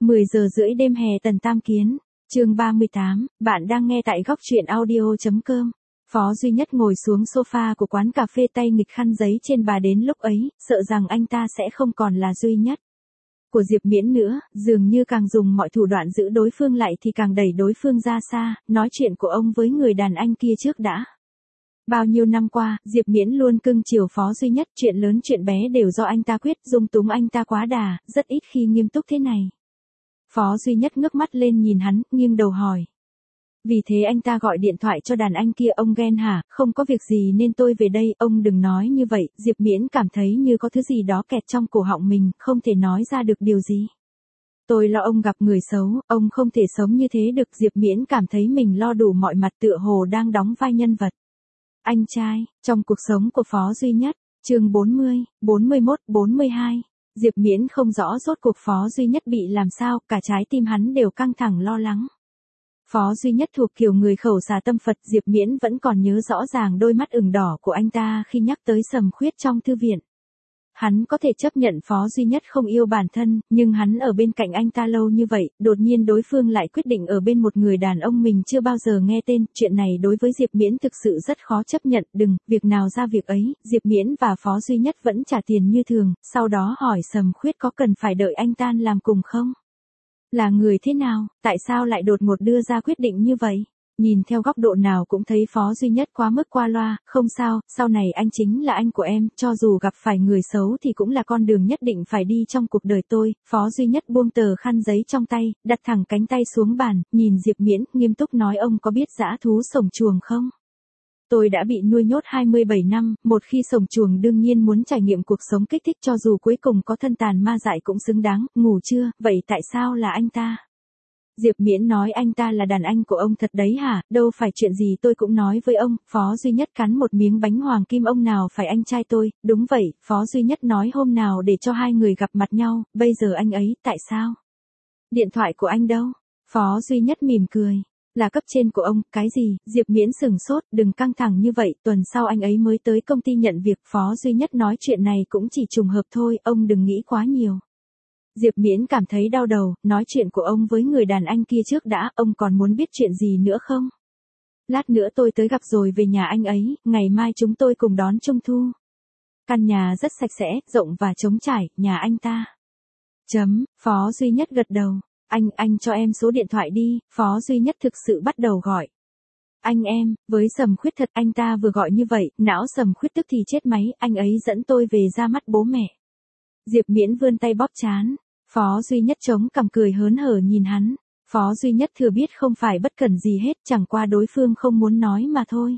10 giờ rưỡi đêm hè Tần Tam Kiến, chương 38, bạn đang nghe tại góc truyện audio.com. Phó Duy Nhất ngồi xuống sofa của quán cà phê, tay nghịch khăn giấy trên bà, đến lúc ấy, sợ rằng anh ta sẽ không còn là Duy Nhất của Diệp Miễn nữa, dường như càng dùng mọi thủ đoạn giữ đối phương lại thì càng đẩy đối phương ra xa, nói chuyện của ông với người đàn anh kia trước đã. Bao nhiêu năm qua, Diệp Miễn luôn cưng chiều Phó Duy Nhất, chuyện lớn chuyện bé đều do anh ta quyết, dung túng anh ta quá đà, rất ít khi nghiêm túc thế này. Phó Duy Nhất ngước mắt lên nhìn hắn, nghiêng đầu hỏi. Vì thế anh ta gọi điện thoại cho đàn anh kia, ông ghen hả? Không có việc gì nên tôi về đây, ông đừng nói như vậy. Diệp Miễn cảm thấy như có thứ gì đó kẹt trong cổ họng mình, không thể nói ra được điều gì. Tôi lo ông gặp người xấu, ông không thể sống như thế được. Diệp Miễn cảm thấy mình lo đủ mọi mặt, tựa hồ đang đóng vai nhân vật anh trai trong cuộc sống của Phó Duy Nhất. Chương 40, 41, 42. Diệp Miễn không rõ rốt cuộc Phó Duy Nhất bị làm sao, cả trái tim hắn đều căng thẳng lo lắng. Phó Duy Nhất thuộc kiểu người khẩu xà tâm Phật, Diệp Miễn vẫn còn nhớ rõ ràng đôi mắt ửng đỏ của anh ta khi nhắc tới Sầm Khuyết trong thư viện. Hắn có thể chấp nhận Phó Duy Nhất không yêu bản thân, nhưng hắn ở bên cạnh anh ta lâu như vậy, đột nhiên đối phương lại quyết định ở bên một người đàn ông mình chưa bao giờ nghe tên, chuyện này đối với Diệp Miễn thực sự rất khó chấp nhận. Việc nào ra việc ấy, Diệp Miễn và Phó Duy Nhất vẫn trả tiền như thường, sau đó hỏi Sầm Khuyết có cần phải đợi anh tan làm cùng không? Là người thế nào, tại sao lại đột ngột đưa ra quyết định như vậy? Nhìn theo góc độ nào cũng thấy Phó Duy Nhất quá mức qua loa, không sao, sau này anh chính là anh của em, cho dù gặp phải người xấu thì cũng là con đường nhất định phải đi trong cuộc đời tôi. Phó Duy Nhất buông tờ khăn giấy trong tay, đặt thẳng cánh tay xuống bàn, nhìn Diệp Miễn, nghiêm túc nói, ông có biết dã thú sổng chuồng không? Tôi đã bị nuôi nhốt 27 năm, một khi sổng chuồng đương nhiên muốn trải nghiệm cuộc sống kích thích, cho dù cuối cùng có thân tàn ma dại cũng xứng đáng. Ngủ chưa, vậy tại sao là anh ta? Diệp Miễn nói, anh ta là đàn anh của ông thật đấy hả? Đâu phải chuyện gì tôi cũng nói với ông. Phó Duy Nhất cắn một miếng bánh hoàng kim, ông nào phải anh trai tôi? Đúng vậy, Phó Duy Nhất nói, hôm nào để cho hai người gặp mặt nhau, bây giờ anh ấy, tại sao? Điện thoại của anh đâu? Phó Duy Nhất mỉm cười. Là cấp trên của ông. Cái gì? Diệp Miễn sửng sốt, đừng căng thẳng như vậy, tuần sau anh ấy mới tới công ty nhận việc. Phó Duy Nhất nói, chuyện này cũng chỉ trùng hợp thôi, ông đừng nghĩ quá nhiều. Diệp Miễn cảm thấy đau đầu, nói chuyện của ông với người đàn anh kia trước đã, ông còn muốn biết chuyện gì nữa không? Lát nữa tôi tới gặp rồi về nhà anh ấy, ngày mai chúng tôi cùng đón Trung thu. Căn nhà rất sạch sẽ, rộng và trống trải, nhà anh ta. Phó Duy Nhất gật đầu. Anh cho em số điện thoại đi. Phó Duy Nhất thực sự bắt đầu gọi. Anh em, với Sầm Khuyết thật, anh ta vừa gọi như vậy, não Sầm Khuyết tức thì chết máy, anh ấy dẫn tôi về ra mắt bố mẹ. Diệp Miễn vươn tay bóp trán. Phó Duy Nhất chống cằm cười hớn hở nhìn hắn. Phó Duy Nhất thừa biết không phải bất cẩn gì hết, chẳng qua đối phương không muốn nói mà thôi.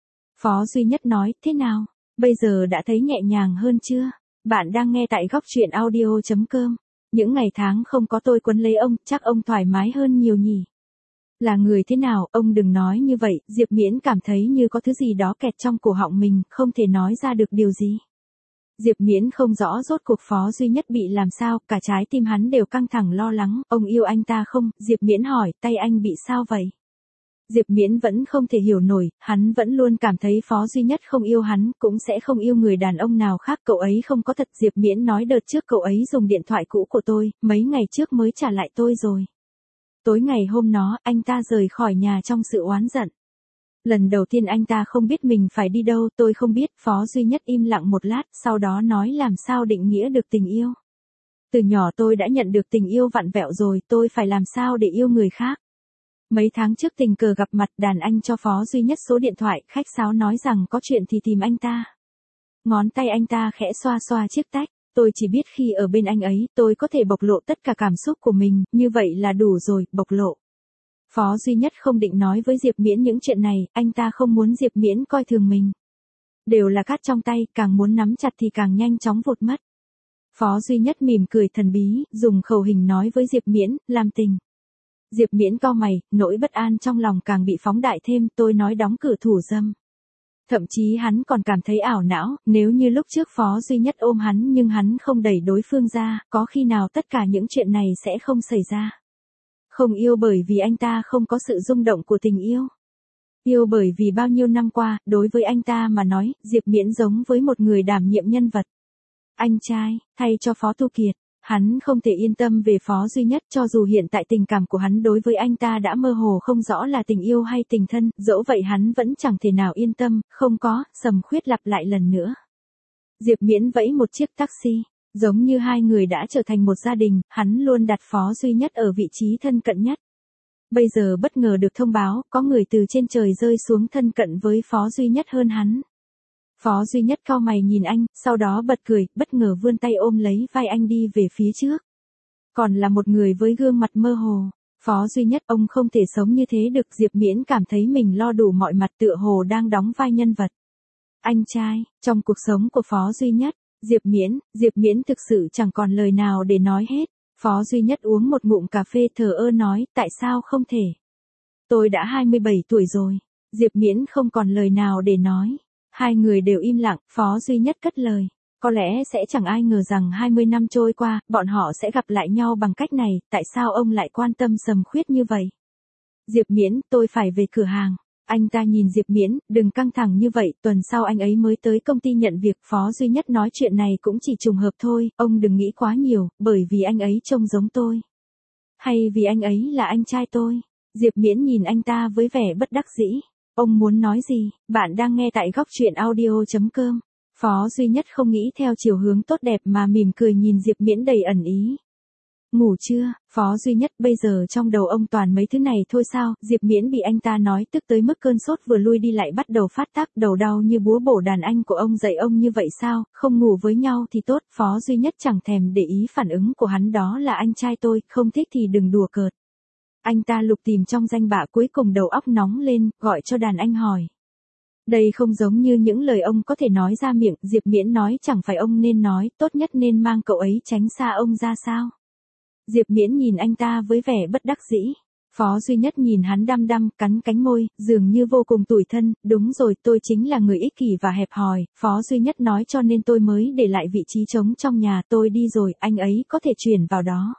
Phó Duy Nhất nói, thế nào? Bây giờ đã thấy nhẹ nhàng hơn chưa? Bạn đang nghe tại góc truyện audio.com. Những ngày tháng không có tôi quấn lấy ông, chắc ông thoải mái hơn nhiều nhỉ? Là người thế nào, ông đừng nói như vậy. Diệp Miễn cảm thấy như có thứ gì đó kẹt trong cổ họng mình, không thể nói ra được điều gì. Diệp Miễn không rõ rốt cuộc Phó Duy Nhất bị làm sao, cả trái tim hắn đều căng thẳng lo lắng. Ông yêu anh ta không? Diệp Miễn hỏi, tay anh bị sao vậy? Diệp Miễn vẫn không thể hiểu nổi, hắn vẫn luôn cảm thấy Phó Duy Nhất không yêu hắn, cũng sẽ không yêu người đàn ông nào khác, cậu ấy không có thật. Diệp Miễn nói, đợt trước cậu ấy dùng điện thoại cũ của tôi, mấy ngày trước mới trả lại tôi rồi. Tối ngày hôm đó, anh ta rời khỏi nhà trong sự oán giận. Lần đầu tiên anh ta không biết mình phải đi đâu, tôi không biết. Phó Duy Nhất im lặng một lát, sau đó nói, làm sao định nghĩa được tình yêu? Từ nhỏ tôi đã nhận được tình yêu vặn vẹo rồi, tôi phải làm sao để yêu người khác? Mấy tháng trước tình cờ gặp mặt, đàn anh cho Phó Duy Nhất số điện thoại, khách sáo nói rằng có chuyện thì tìm anh ta. Ngón tay anh ta khẽ xoa xoa chiếc tách. Tôi chỉ biết khi ở bên anh ấy, tôi có thể bộc lộ tất cả cảm xúc của mình, như vậy là đủ rồi, bộc lộ. Phó Duy Nhất không định nói với Diệp Miễn những chuyện này, anh ta không muốn Diệp Miễn coi thường mình. Đều là cát trong tay, càng muốn nắm chặt thì càng nhanh chóng vụt mất. Phó Duy Nhất mỉm cười thần bí, dùng khẩu hình nói với Diệp Miễn, làm tình. Diệp Miễn cau mày, nỗi bất an trong lòng càng bị phóng đại thêm, tôi nói đóng cửa thủ dâm. Thậm chí hắn còn cảm thấy ảo não, nếu như lúc trước Phó Duy Nhất ôm hắn nhưng hắn không đẩy đối phương ra, có khi nào tất cả những chuyện này sẽ không xảy ra. Không yêu bởi vì anh ta không có sự rung động của tình yêu. Yêu bởi vì bao nhiêu năm qua, đối với anh ta mà nói, Diệp Miễn giống với một người đảm nhiệm nhân vật anh trai, thay cho Phó Tu Kiệt. Hắn không thể yên tâm về Phó Duy Nhất, cho dù hiện tại tình cảm của hắn đối với anh ta đã mơ hồ không rõ là tình yêu hay tình thân, dẫu vậy hắn vẫn chẳng thể nào yên tâm, không có, Sầm Khuyết lặp lại lần nữa. Diệp Miễn vẫy một chiếc taxi, giống như hai người đã trở thành một gia đình, hắn luôn đặt Phó Duy Nhất ở vị trí thân cận nhất. Bây giờ bất ngờ được thông báo, có người từ trên trời rơi xuống thân cận với Phó Duy Nhất hơn hắn. Phó Duy Nhất cau mày nhìn anh, sau đó bật cười, bất ngờ vươn tay ôm lấy vai anh đi về phía trước. Còn là một người với gương mặt mơ hồ. Phó Duy Nhất, ông không thể sống như thế được. Diệp Miễn cảm thấy mình lo đủ mọi mặt, tựa hồ đang đóng vai nhân vật anh trai trong cuộc sống của Phó Duy Nhất. Diệp Miễn thực sự chẳng còn lời nào để nói hết. Phó Duy Nhất uống một ngụm cà phê thờ ơ nói, tại sao không thể? Tôi đã 27 tuổi rồi. Diệp Miễn không còn lời nào để nói. Hai người đều im lặng, Phó Duy Nhất cất lời. Có lẽ sẽ chẳng ai ngờ rằng 20 năm trôi qua, bọn họ sẽ gặp lại nhau bằng cách này, tại sao ông lại quan tâm Sầm Khuyết như vậy? Diệp Miễn, tôi phải về cửa hàng. Anh ta nhìn Diệp Miễn, đừng căng thẳng như vậy, tuần sau anh ấy mới tới công ty nhận việc. Phó Duy Nhất nói chuyện này cũng chỉ trùng hợp thôi, ông đừng nghĩ quá nhiều, bởi vì anh ấy trông giống tôi. Hay vì anh ấy là anh trai tôi? Diệp Miễn nhìn anh ta với vẻ bất đắc dĩ. Ông muốn nói gì? Bạn đang nghe tại góc truyện audio.com. Phó Duy Nhất không nghĩ theo chiều hướng tốt đẹp mà mỉm cười nhìn Diệp Miễn đầy ẩn ý. Ngủ chưa? Phó Duy Nhất, bây giờ trong đầu ông toàn mấy thứ này thôi sao? Diệp Miễn bị anh ta nói tức tới mức cơn sốt vừa lui đi lại bắt đầu phát tác, đầu đau như búa bổ. Đàn anh của ông dạy ông như vậy sao? Không ngủ với nhau thì tốt. Phó Duy Nhất chẳng thèm để ý phản ứng của hắn, đó là anh trai tôi, không thích thì đừng đùa cợt. Anh ta lục tìm trong danh bạ, cuối cùng đầu óc nóng lên, gọi cho đàn anh hỏi. Đây không giống như những lời ông có thể nói ra miệng. Diệp Miễn nói, chẳng phải ông nên nói, tốt nhất nên mang cậu ấy tránh xa ông ra sao? Diệp Miễn nhìn anh ta với vẻ bất đắc dĩ. Phó Duy Nhất nhìn hắn đăm đăm, cắn cánh môi, dường như vô cùng tủi thân. Đúng rồi, tôi chính là người ích kỷ và hẹp hòi. Phó Duy Nhất nói, cho nên tôi mới để lại vị trí trống trong nhà. Tôi đi rồi, anh ấy có thể chuyển vào đó.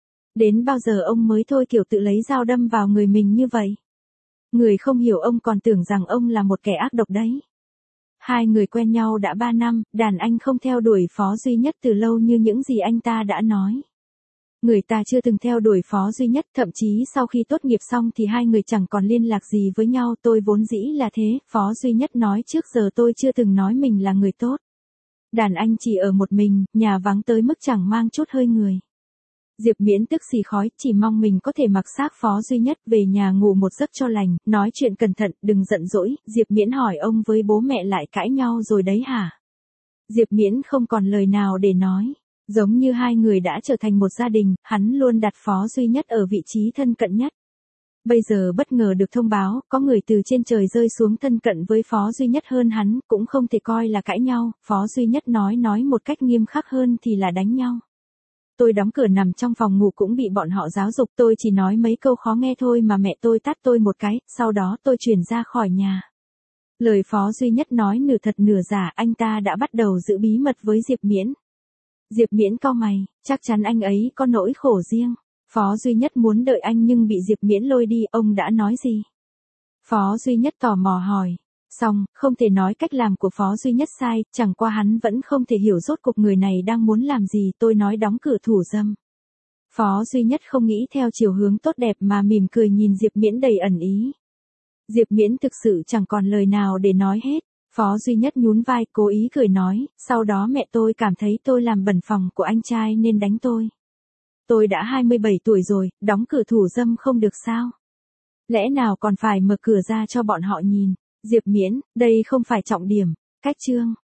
Đến bao giờ ông mới thôi, kiểu tự lấy dao đâm vào người mình như vậy? Người không hiểu ông còn tưởng rằng ông là một kẻ ác độc đấy. Hai người quen nhau đã 3 năm, đàn anh không theo đuổi Phó Duy Nhất từ lâu như những gì anh ta đã nói. Người ta chưa từng theo đuổi Phó Duy Nhất, thậm chí sau khi tốt nghiệp xong thì hai người chẳng còn liên lạc gì với nhau. Tôi vốn dĩ là thế, Phó Duy Nhất nói, trước giờ tôi chưa từng nói mình là người tốt. Đàn anh chỉ ở một mình, nhà vắng tới mức chẳng mang chút hơi người. Diệp Miễn tức xì khói, chỉ mong mình có thể mặc xác Phó Duy Nhất, về nhà ngủ một giấc cho lành, nói chuyện cẩn thận, đừng giận dỗi. Diệp Miễn hỏi, ông với bố mẹ lại cãi nhau rồi đấy hả? Diệp Miễn không còn lời nào để nói. Giống như hai người đã trở thành một gia đình, hắn luôn đặt Phó Duy Nhất ở vị trí thân cận nhất. Bây giờ bất ngờ được thông báo, có người từ trên trời rơi xuống thân cận với Phó Duy Nhất hơn hắn, cũng không thể coi là cãi nhau. Phó Duy Nhất nói một cách nghiêm khắc hơn thì là đánh nhau. Tôi đóng cửa nằm trong phòng ngủ cũng bị bọn họ giáo dục, tôi chỉ nói mấy câu khó nghe thôi mà mẹ tôi tát tôi một cái, sau đó tôi chuyển ra khỏi nhà. Lời Phó Duy Nhất nói nửa thật nửa giả, anh ta đã bắt đầu giữ bí mật với Diệp Miễn. Diệp Miễn cau mày, chắc chắn anh ấy có nỗi khổ riêng. Phó Duy Nhất muốn đợi anh nhưng bị Diệp Miễn lôi đi, ông đã nói gì? Phó Duy Nhất tò mò hỏi. Xong, không thể nói cách làm của Phó Duy Nhất sai, chẳng qua hắn vẫn không thể hiểu rốt cuộc người này đang muốn làm gì. Tôi nói đóng cửa thủ dâm. Phó Duy Nhất không nghĩ theo chiều hướng tốt đẹp mà mỉm cười nhìn Diệp Miễn đầy ẩn ý. Diệp Miễn thực sự chẳng còn lời nào để nói hết. Phó Duy Nhất nhún vai, cố ý cười nói, sau đó mẹ tôi cảm thấy tôi làm bẩn phòng của anh trai nên đánh tôi. Tôi đã 27 tuổi rồi, đóng cửa thủ dâm không được sao? Lẽ nào còn phải mở cửa ra cho bọn họ nhìn? Diệp Miễn, đây không phải trọng điểm. Cách chương.